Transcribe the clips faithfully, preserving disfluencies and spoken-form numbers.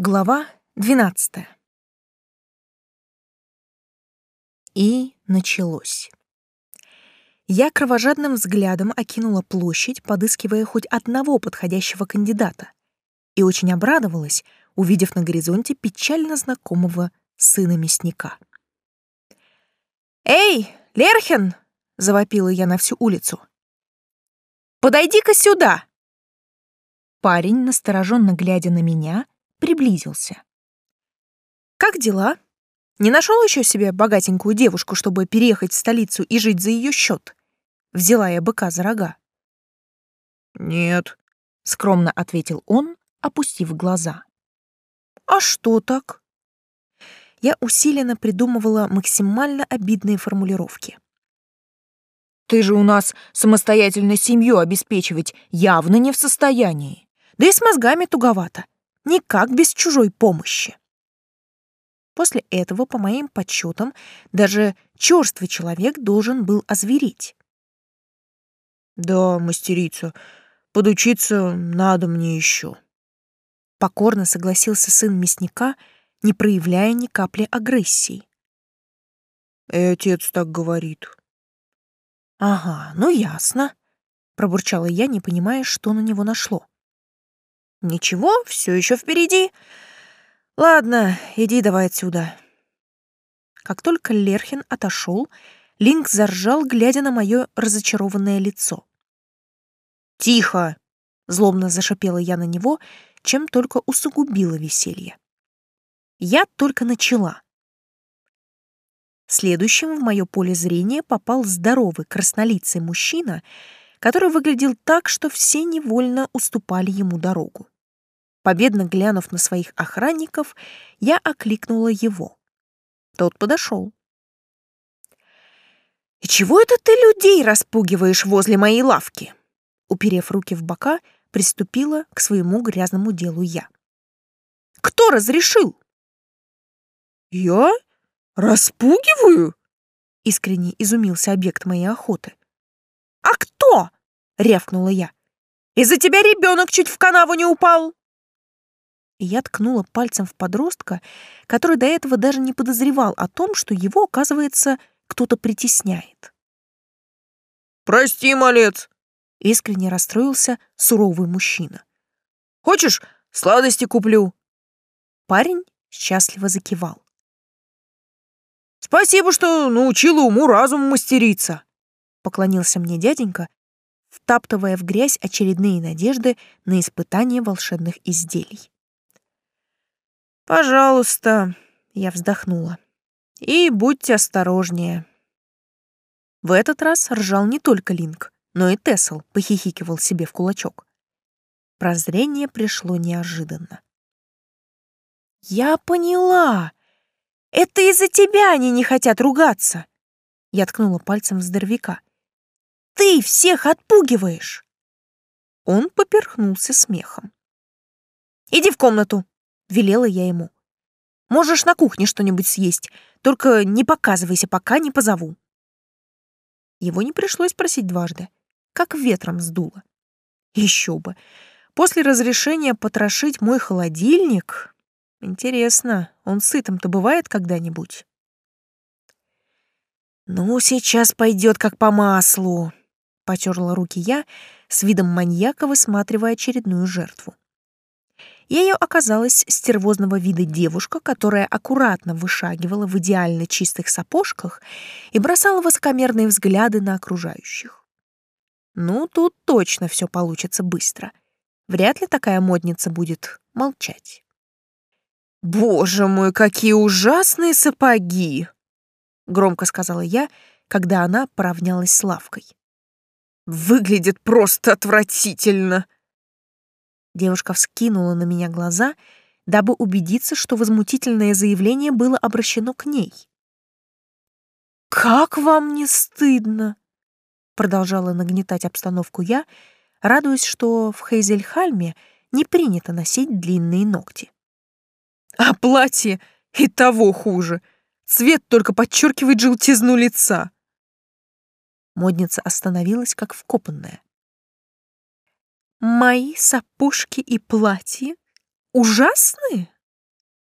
Глава двенадцатая. И началось. Я кровожадным взглядом окинула площадь, подыскивая хоть одного подходящего кандидата, и очень обрадовалась, увидев на горизонте печально знакомого сына мясника. «Эй, Лерхен!» — завопила я на всю улицу. «Подойди-ка сюда!» Парень, настороженно глядя на меня, приблизился. «Как дела? Не нашел еще себе богатенькую девушку, чтобы переехать в столицу и жить за ее счет?» Взяла я быка за рога. «Нет», — скромно ответил он, опустив глаза. «А что так?» Я усиленно придумывала максимально обидные формулировки. «Ты же у нас самостоятельно семью обеспечивать явно не в состоянии. Да и с мозгами туговато. Никак без чужой помощи». После этого, по моим подсчетам, даже черствый человек должен был озвереть. «Да, мастерица, подучиться надо мне еще», — покорно согласился сын мясника, не проявляя ни капли агрессии. «И отец так говорит». «Ага, ну ясно», — пробурчала я, не понимая, что на него нашло. «Ничего, все еще впереди. Ладно, иди давай отсюда». Как только Лерхен отошел, Линк заржал, глядя на мое разочарованное лицо. «Тихо!» — злобно зашипела я на него, чем только усугубила веселье. Я только начала. Следующим в мое поле зрения попал здоровый краснолицый мужчина, который выглядел так, что все невольно уступали ему дорогу. Победно глянув на своих охранников, я окликнула его. Тот подошел. «И чего это ты людей распугиваешь возле моей лавки?» Уперев руки в бока, приступила к своему грязному делу я. «Кто разрешил?» «Я? Распугиваю?» — искренне изумился объект моей охоты. «А кто?» — рявкнула я. «Из-за тебя ребенок чуть в канаву не упал!» И я ткнула пальцем в подростка, который до этого даже не подозревал о том, что его, оказывается, кто-то притесняет. «Прости, малец!» — искренне расстроился суровый мужчина. «Хочешь, сладости куплю?» Парень счастливо закивал. «Спасибо, что научила уму-разуму мастерица!» — поклонился мне дяденька, втаптывая в грязь очередные надежды на испытание волшебных изделий. «Пожалуйста», — я вздохнула, — «и будьте осторожнее». В этот раз ржал не только Линк, но и Тесл похихикивал себе в кулачок. Прозрение пришло неожиданно. «Я поняла! Это из-за тебя они не хотят ругаться!» Я ткнула пальцем в здоровяка. «Ты всех отпугиваешь!» Он поперхнулся смехом. «Иди в комнату!» — велела я ему. «Можешь на кухне что-нибудь съесть, только не показывайся, пока не позову». Его не пришлось просить дважды, как ветром сдуло. Еще бы! После разрешения потрошить мой холодильник... Интересно, он сытым-то бывает когда-нибудь? «Ну, сейчас пойдет как по маслу», — потерла руки я, с видом маньяка высматривая очередную жертву. Ею оказалась стервозного вида девушка, которая аккуратно вышагивала в идеально чистых сапожках и бросала высокомерные взгляды на окружающих. Ну, тут точно все получится быстро. Вряд ли такая модница будет молчать. «Боже мой, какие ужасные сапоги!» — громко сказала я, когда она поравнялась с лавкой. «Выглядит просто отвратительно!» Девушка вскинула на меня глаза, дабы убедиться, что возмутительное заявление было обращено к ней. «Как вам не стыдно?» — продолжала нагнетать обстановку я, радуясь, что в Хейзельхальме не принято носить длинные ногти. «А платье и того хуже. Цвет только подчеркивает желтизну лица». Модница остановилась, как вкопанная. «Мои сапожки и платья ужасные?»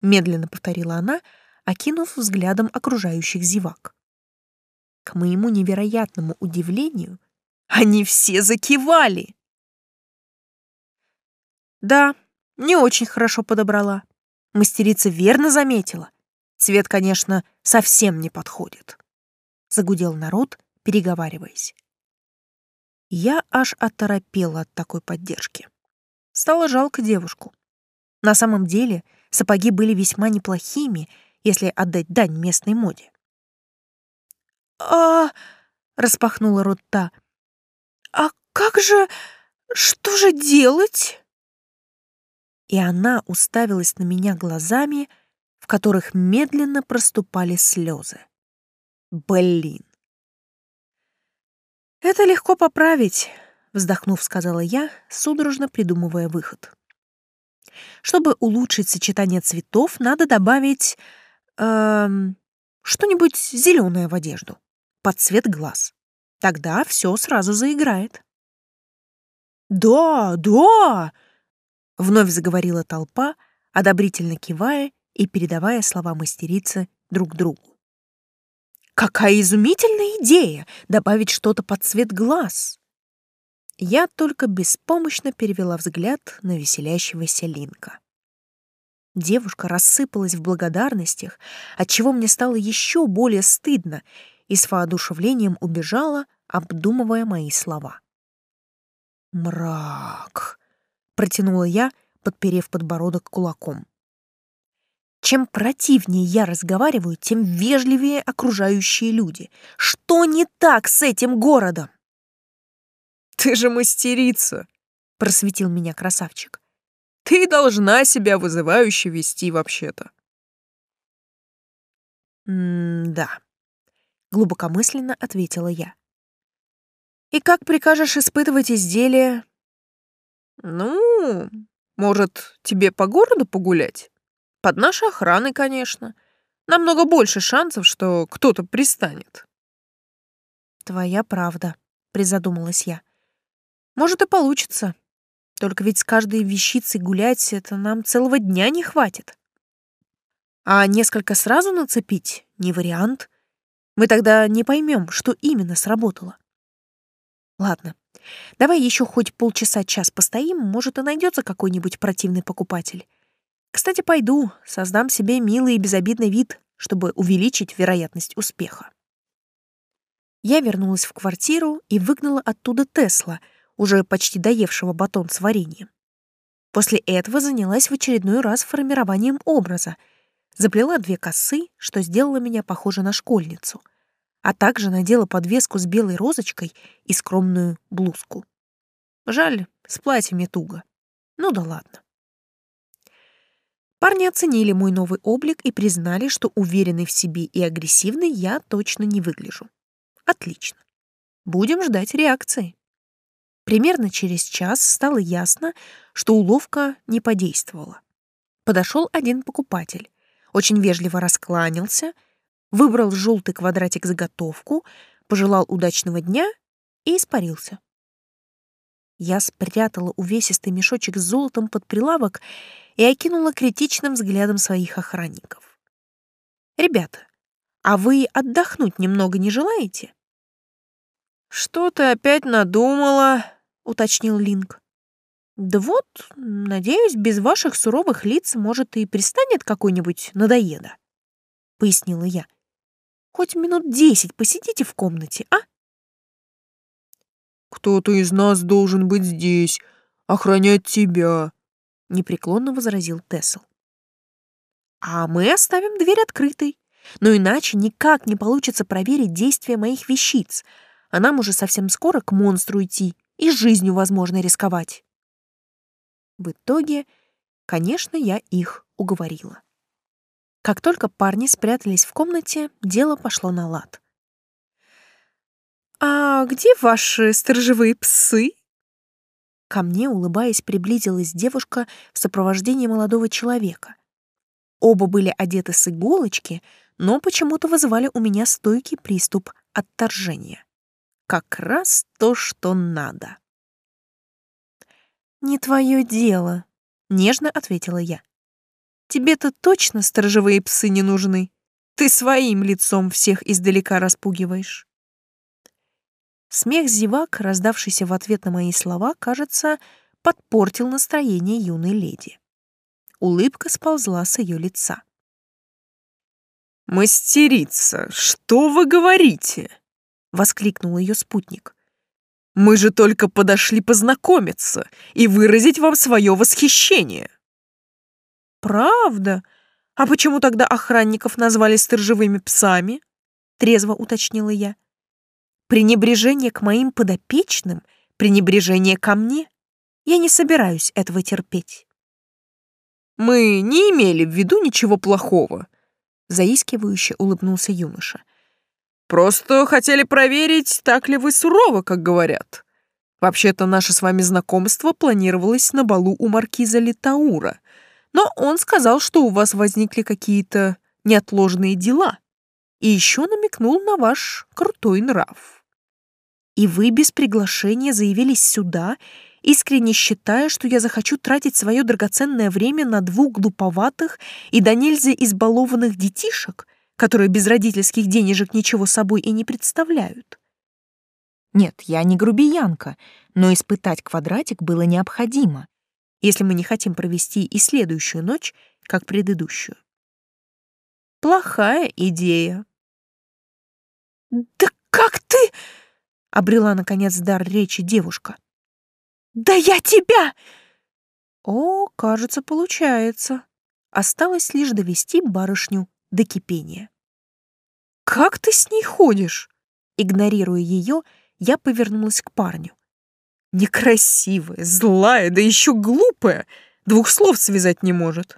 медленно повторила она, окинув взглядом окружающих зевак. К моему невероятному удивлению, они все закивали. Да, не очень хорошо подобрала. Мастерица верно заметила. Цвет, конечно, совсем не подходит. Загудел народ, переговариваясь. Я аж оторопела от такой поддержки. Стало жалко девушку. На самом деле, сапоги были весьма неплохими, если отдать дань местной моде. «А...» — распахнула рот та. «А как же... что же делать?» И она уставилась на меня глазами, в которых медленно проступали слезы. Блин. «Это легко поправить», — вздохнув, сказала я, судорожно придумывая выход. «Чтобы улучшить сочетание цветов, надо добавить эм, что-нибудь зеленое в одежду, под цвет глаз. Тогда все сразу заиграет». «Да, да!» — вновь заговорила толпа, одобрительно кивая и передавая слова мастерицы друг другу. «Какая изумительная идея — добавить что-то под цвет глаз!» Я только беспомощно перевела взгляд на веселящегося Линка. Девушка рассыпалась в благодарностях, отчего мне стало еще более стыдно, и с воодушевлением убежала, обдумывая мои слова. «Мрак!» — протянула я, подперев подбородок кулаком. Чем противнее я разговариваю, тем вежливее окружающие люди. Что не так с этим городом? Ты же мастерица, просветил меня красавчик. Ты должна себя вызывающе вести вообще-то. М-да, глубокомысленно ответила я. И как прикажешь испытывать изделие? Ну, может, тебе по городу погулять? Под нашей охраной, конечно. Намного больше шансов, что кто-то пристанет. Твоя правда, призадумалась я. Может, и получится. Только ведь с каждой вещицей гулять — это нам целого дня не хватит. А несколько сразу нацепить — не вариант. Мы тогда не поймем, что именно сработало. Ладно, давай еще хоть полчаса-час постоим, может, и найдется какой-нибудь противный покупатель. Кстати, пойду, создам себе милый и безобидный вид, чтобы увеличить вероятность успеха. Я вернулась в квартиру и выгнала оттуда Тесла, уже почти доевшего батон с вареньем. После этого занялась в очередной раз формированием образа, заплела две косы, что сделало меня похожей на школьницу, а также надела подвеску с белой розочкой и скромную блузку. Жаль, с платьями туго. Ну да ладно. Парни оценили мой новый облик и признали, что уверенной в себе и агрессивной я точно не выгляжу. Отлично. Будем ждать реакции. Примерно через час стало ясно, что уловка не подействовала. Подошел один покупатель, очень вежливо раскланялся, выбрал желтый квадратик-заготовку, пожелал удачного дня и испарился. Я спрятала увесистый мешочек с золотом под прилавок и окинула критичным взглядом своих охранников. «Ребята, а вы отдохнуть немного не желаете?» «Что ты опять надумала?» — уточнил Линк. «Да вот, надеюсь, без ваших суровых лиц, может, и пристанет какой-нибудь надоеда», — пояснила я. «Хоть минут десять посидите в комнате, а?» «Кто-то из нас должен быть здесь, охранять тебя», — непреклонно возразил Тесл. «А мы оставим дверь открытой, но иначе никак не получится проверить действия моих вещиц, а нам уже совсем скоро к монстру идти и жизнью, возможно, рисковать». В итоге, конечно, я их уговорила. Как только парни спрятались в комнате, дело пошло на лад. «А где ваши сторожевые псы?» Ко мне, улыбаясь, приблизилась девушка в сопровождении молодого человека. Оба были одеты с иголочки, но почему-то вызывали у меня стойкий приступ отторжения. Как раз то, что надо. «Не твое дело», — нежно ответила я. Тебе-то точно сторожевые псы не нужны. Ты своим лицом всех издалека распугиваешь. Смех зевак, раздавшийся в ответ на мои слова, кажется, подпортил настроение юной леди. Улыбка сползла с ее лица. «Мастерица, что вы говорите?» — воскликнул ее спутник. «Мы же только подошли познакомиться и выразить вам свое восхищение». «Правда? А почему тогда охранников назвали сторожевыми псами?» — трезво уточнила я. «Пренебрежение к моим подопечным, пренебрежение ко мне. Я не собираюсь этого терпеть». «Мы не имели в виду ничего плохого», — заискивающе улыбнулся юноша. «Просто хотели проверить, так ли вы суровы, как говорят. Вообще-то наше с вами знакомство планировалось на балу у маркиза Литаура, но он сказал, что у вас возникли какие-то неотложные дела, и еще намекнул на ваш крутой нрав». «И вы без приглашения заявились сюда, искренне считая, что я захочу тратить свое драгоценное время на двух глуповатых и до нельзя избалованных детишек, которые без родительских денежек ничего собой и не представляют?» Нет, я не грубиянка, но испытать квадратик было необходимо, если мы не хотим провести и следующую ночь, как предыдущую. «Плохая идея». «Да как ты?» — обрела, наконец, дар речи девушка. «Да я тебя!» О, кажется, получается. Осталось лишь довести барышню до кипения. «Как ты с ней ходишь?» Игнорируя ее, я повернулась к парню. «Некрасивая, злая, да еще глупая. Двух слов связать не может».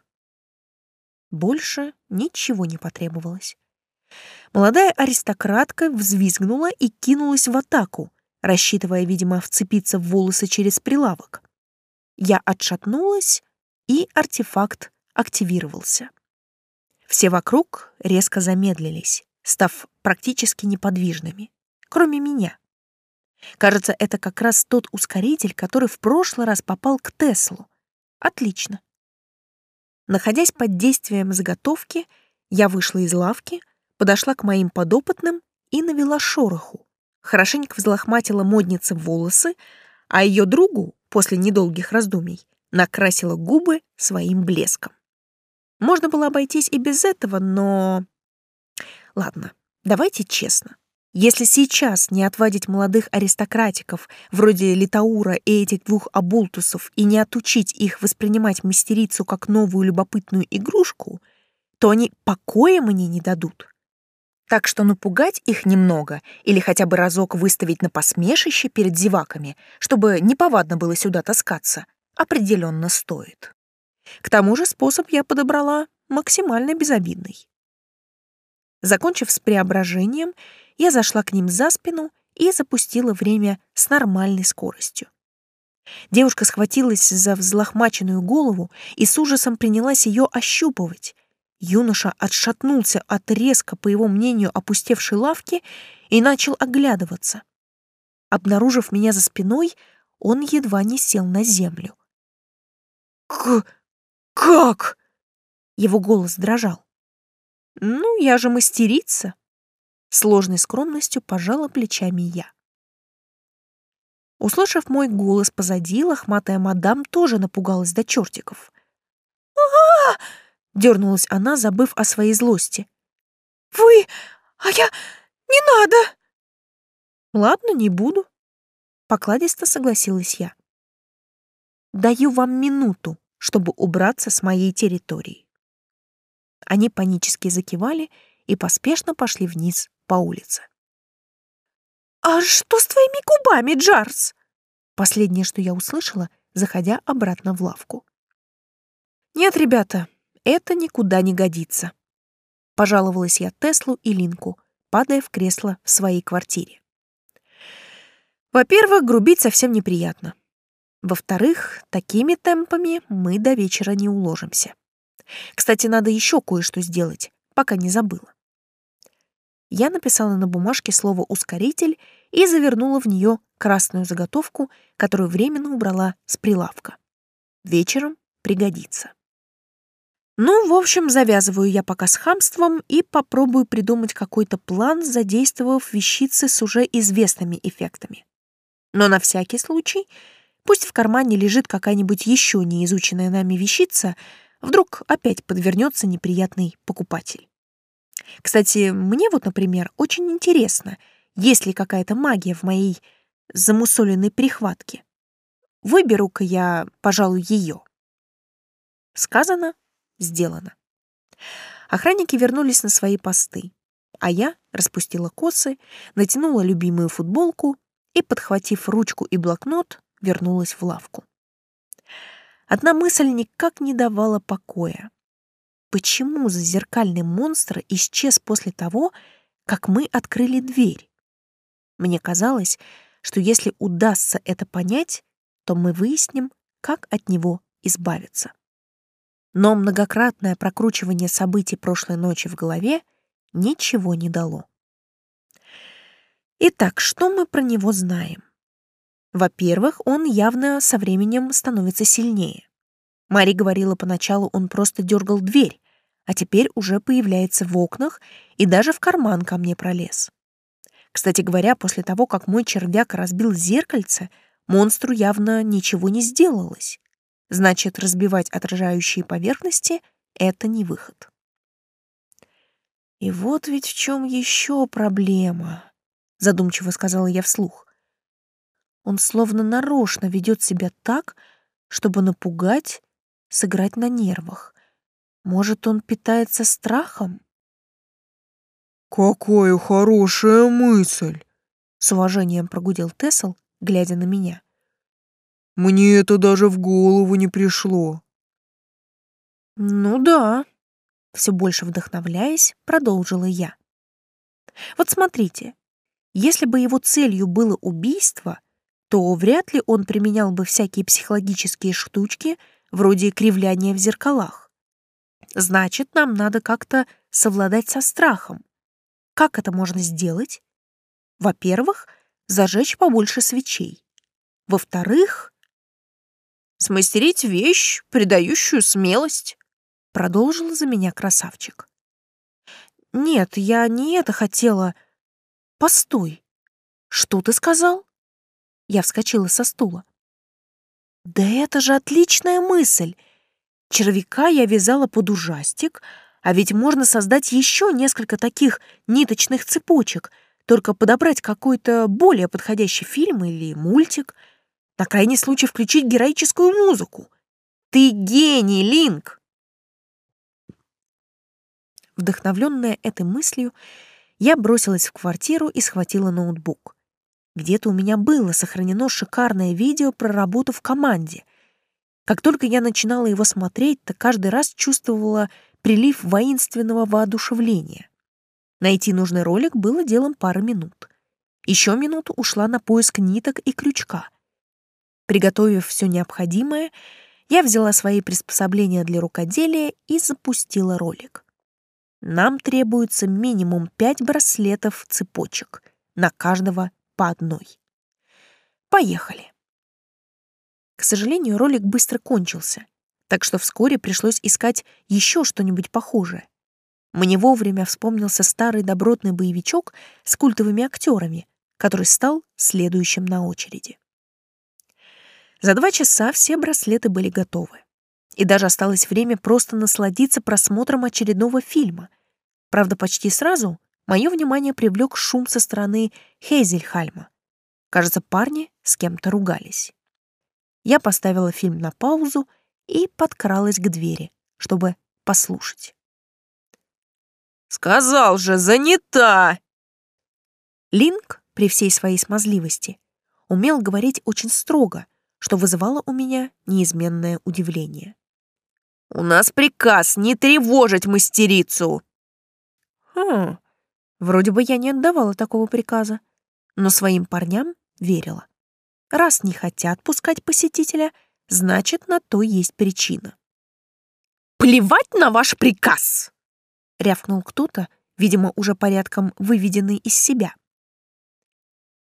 Больше ничего не потребовалось. Молодая аристократка взвизгнула и кинулась в атаку, рассчитывая, видимо, вцепиться в волосы через прилавок. Я отшатнулась, и артефакт активировался. Все вокруг резко замедлились, став практически неподвижными, кроме меня. Кажется, это как раз тот ускоритель, который в прошлый раз попал к Теслу. Отлично. Находясь под действием заготовки, я вышла из лавки, подошла к моим подопытным и навела шороху. Хорошенько взлохматила моднице волосы, а ее другу, после недолгих раздумий, накрасила губы своим блеском. Можно было обойтись и без этого, но... Ладно, давайте честно. Если сейчас не отвадить молодых аристократиков, вроде Литаура и этих двух оболтусов, и не отучить их воспринимать мастерицу как новую любопытную игрушку, то они покоя мне не дадут. Так что напугать их немного или хотя бы разок выставить на посмешище перед зеваками, чтобы неповадно было сюда таскаться, определенно стоит. К тому же способ я подобрала максимально безобидный. Закончив с преображением, я зашла к ним за спину и запустила время с нормальной скоростью. Девушка схватилась за взлохмаченную голову и с ужасом принялась ее ощупывать. Юноша отшатнулся от резко, по его мнению, опустевшей лавки и начал оглядываться. Обнаружив меня за спиной, он едва не сел на землю. «К... как?» Его голос дрожал. «Ну, я же мастерица!» Сложной скромностью пожала плечами я. Услышав мой голос позади, лохматая мадам тоже напугалась до чертиков. «А-а-а!» — дернулась она, забыв о своей злости. «Вы... а я... не надо!» «Ладно, не буду», — покладисто согласилась я. «Даю вам минуту, чтобы убраться с моей территории». Они панически закивали и поспешно пошли вниз по улице. «А что с твоими губами, Джарс?» Последнее, что я услышала, заходя обратно в лавку. «Нет, ребята, это никуда не годится», — пожаловалась я Теслу и Линку, падая в кресло в своей квартире. «Во-первых, грубить совсем неприятно. Во-вторых, такими темпами мы до вечера не уложимся. Кстати, надо еще кое-что сделать, пока не забыла». Я написала на бумажке слово «ускоритель» и завернула в нее красную заготовку, которую временно убрала с прилавка. Вечером пригодится. Ну, в общем, завязываю я пока с хамством и попробую придумать какой-то план, задействовав вещицы с уже известными эффектами. Но на всякий случай пусть в кармане лежит какая-нибудь еще не изученная нами вещица, вдруг опять подвернется неприятный покупатель. Кстати, мне вот, например, очень интересно, есть ли какая-то магия в моей замусоленной прихватке. Выберу-ка я, пожалуй, ее. Сказано, сделано. Охранники вернулись на свои посты, а я распустила косы, натянула любимую футболку и, подхватив ручку и блокнот, вернулась в лавку. Одна мысль никак не давала покоя. Почему зазеркальный монстр исчез после того, как мы открыли дверь? Мне казалось, что если удастся это понять, то мы выясним, как от него избавиться. Но многократное прокручивание событий прошлой ночи в голове ничего не дало. Итак, что мы про него знаем? Во-первых, он явно со временем становится сильнее. Мари говорила, поначалу он просто дергал дверь, а теперь уже появляется в окнах и даже в карман ко мне пролез. Кстати говоря, после того, как мой червяк разбил зеркальце, монстру явно ничего не сделалось. Значит, разбивать отражающие поверхности — это не выход. «И вот ведь в чем еще проблема», — задумчиво сказала я вслух. «Он словно нарочно ведет себя так, чтобы напугать, сыграть на нервах. Может, он питается страхом?» «Какая хорошая мысль!» — с уважением прогудел Тессел, глядя на меня. «Мне это даже в голову не пришло». «Ну да», — все больше вдохновляясь, продолжила я. «Вот смотрите, если бы его целью было убийство, то вряд ли он применял бы всякие психологические штучки вроде кривляния в зеркалах. Значит, нам надо как-то совладать со страхом. Как это можно сделать? Во-первых, зажечь побольше свечей. Во-вторых, смастерить вещь, придающую смелость», — продолжил за меня красавчик. «Нет, я не это хотела. Постой. Что ты сказал?» Я вскочила со стула. «Да это же отличная мысль! Червяка я вязала под ужастик, а ведь можно создать еще несколько таких ниточных цепочек, только подобрать какой-то более подходящий фильм или мультик, на крайний случай включить героическую музыку. Ты гений, Линк!» Вдохновленная этой мыслью, я бросилась в квартиру и схватила ноутбук. Где-то у меня было сохранено шикарное видео про работу в команде. Как только я начинала его смотреть, то каждый раз чувствовала прилив воинственного воодушевления. Найти нужный ролик было делом пары минут. Еще минуту ушла на поиск ниток и крючка. Приготовив все необходимое, я взяла свои приспособления для рукоделия и запустила ролик. Нам требуется минимум пять браслетов-цепочек, на каждого по одной. Поехали. К сожалению, ролик быстро кончился, так что вскоре пришлось искать еще что-нибудь похожее. Мне вовремя вспомнился старый добротный боевичок с культовыми актерами, который стал следующим на очереди. За два часа все браслеты были готовы. И даже осталось время просто насладиться просмотром очередного фильма. Правда, почти сразу мое внимание привлек шум со стороны Хейзельхальма. Кажется, парни с кем-то ругались. Я поставила фильм на паузу и подкралась к двери, чтобы послушать. «Сказал же, занята!» Линк, при всей своей смазливости, умел говорить очень строго, что вызывало у меня неизменное удивление. «У нас приказ не тревожить мастерицу!» Хм, вроде бы я не отдавала такого приказа, но своим парням верила. Раз не хотят пускать посетителя, значит, на то есть причина. «Плевать на ваш приказ!» — рявкнул кто-то, видимо, уже порядком выведенный из себя.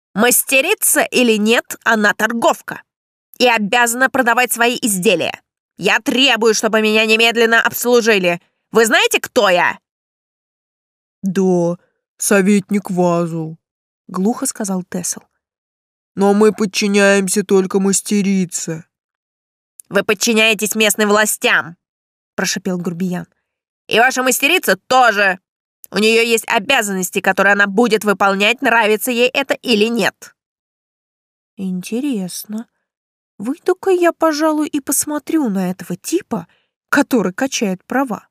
«Мастерица или нет, она торговка и обязана продавать свои изделия. Я требую, чтобы меня немедленно обслужили. Вы знаете, кто я?» «Да, советник Вазул», — глухо сказал Тесл. «Но мы подчиняемся только мастерице». «Вы подчиняетесь местным властям», — прошипел грубиян. «И ваша мастерица тоже. У нее есть обязанности, которые она будет выполнять, нравится ей это или нет». «Интересно. Выйду-ка я, пожалуй, и посмотрю на этого типа, который качает права».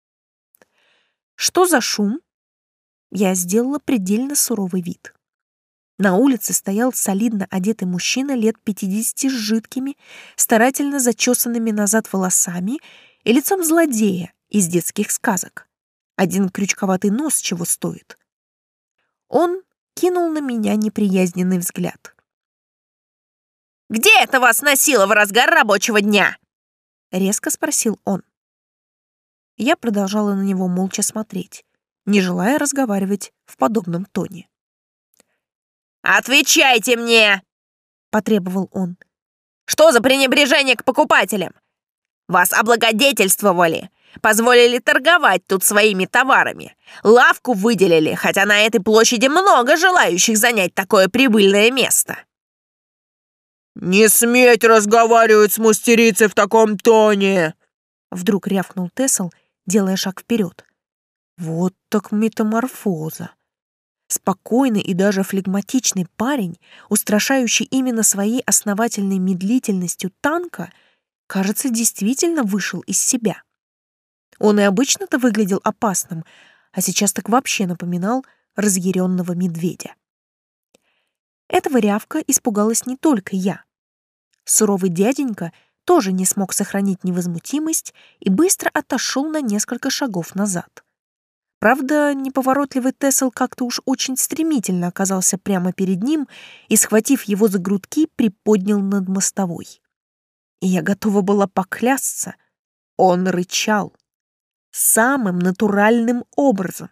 «Что за шум?» Я сделала предельно суровый вид. На улице стоял солидно одетый мужчина лет пятидесяти с жидкими, старательно зачесанными назад волосами и лицом злодея из детских сказок. Один крючковатый нос чего стоит. Он кинул на меня неприязненный взгляд. «Где это вас носило в разгар рабочего дня?» — резко спросил он. Я продолжала на него молча смотреть, не желая разговаривать в подобном тоне. «Отвечайте мне!» — потребовал он. «Что за пренебрежение к покупателям? Вас облагодетельствовали, позволили торговать тут своими товарами, лавку выделили, хотя на этой площади много желающих занять такое прибыльное место». «Не сметь разговаривать с мастерицей в таком тоне!» Вдруг рявкнул Тесл, делая шаг вперед. Вот так метаморфоза. Спокойный и даже флегматичный парень, устрашающий именно своей основательной медлительностью танка, кажется, действительно вышел из себя. Он и обычно-то выглядел опасным, а сейчас так вообще напоминал разъяренного медведя. Этого рявка испугалась не только я. Суровый дяденька тоже не смог сохранить невозмутимость и быстро отошел на несколько шагов назад. Правда, неповоротливый Тесл как-то уж очень стремительно оказался прямо перед ним и, схватив его за грудки, приподнял над мостовой. И я готова была поклясться, он рычал самым натуральным образом.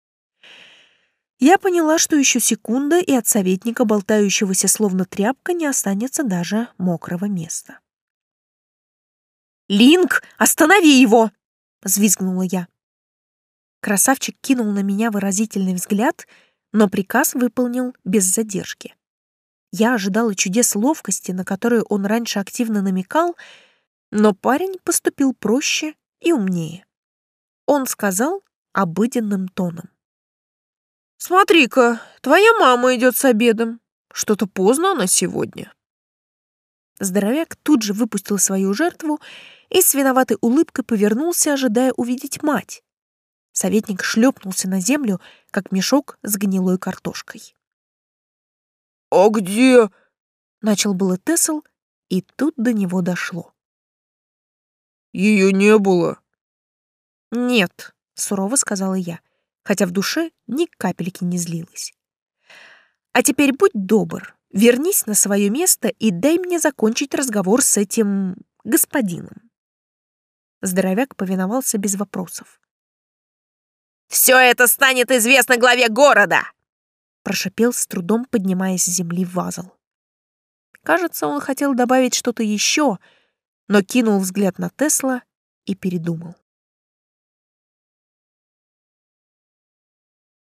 Я поняла, что еще секунда, и от советника, болтающегося словно тряпка, не останется даже мокрого места. «Линк, останови его!» — взвизгнула я. Красавчик кинул на меня выразительный взгляд, но приказ выполнил без задержки. Я ожидала чудес ловкости, на которые он раньше активно намекал, но парень поступил проще и умнее. Он сказал обыденным тоном. «Смотри-ка, твоя мама идет с обедом. Что-то поздно она сегодня». Здоровяк тут же выпустил свою жертву и с виноватой улыбкой повернулся, ожидая увидеть мать. Советник шлепнулся на землю, как мешок с гнилой картошкой. «А где?» — начал было Тесл, и тут до него дошло. «Ее не было». «Нет», — сурово сказала я, хотя в душе ни капельки не злилась. «А теперь будь добр, вернись на свое место и дай мне закончить разговор с этим господином». Здоровяк повиновался без вопросов. «Все это станет известно главе города!» прошипел с трудом, поднимаясь с земли Вазл. Кажется, он хотел добавить что-то еще, но кинул взгляд на Тесла и передумал.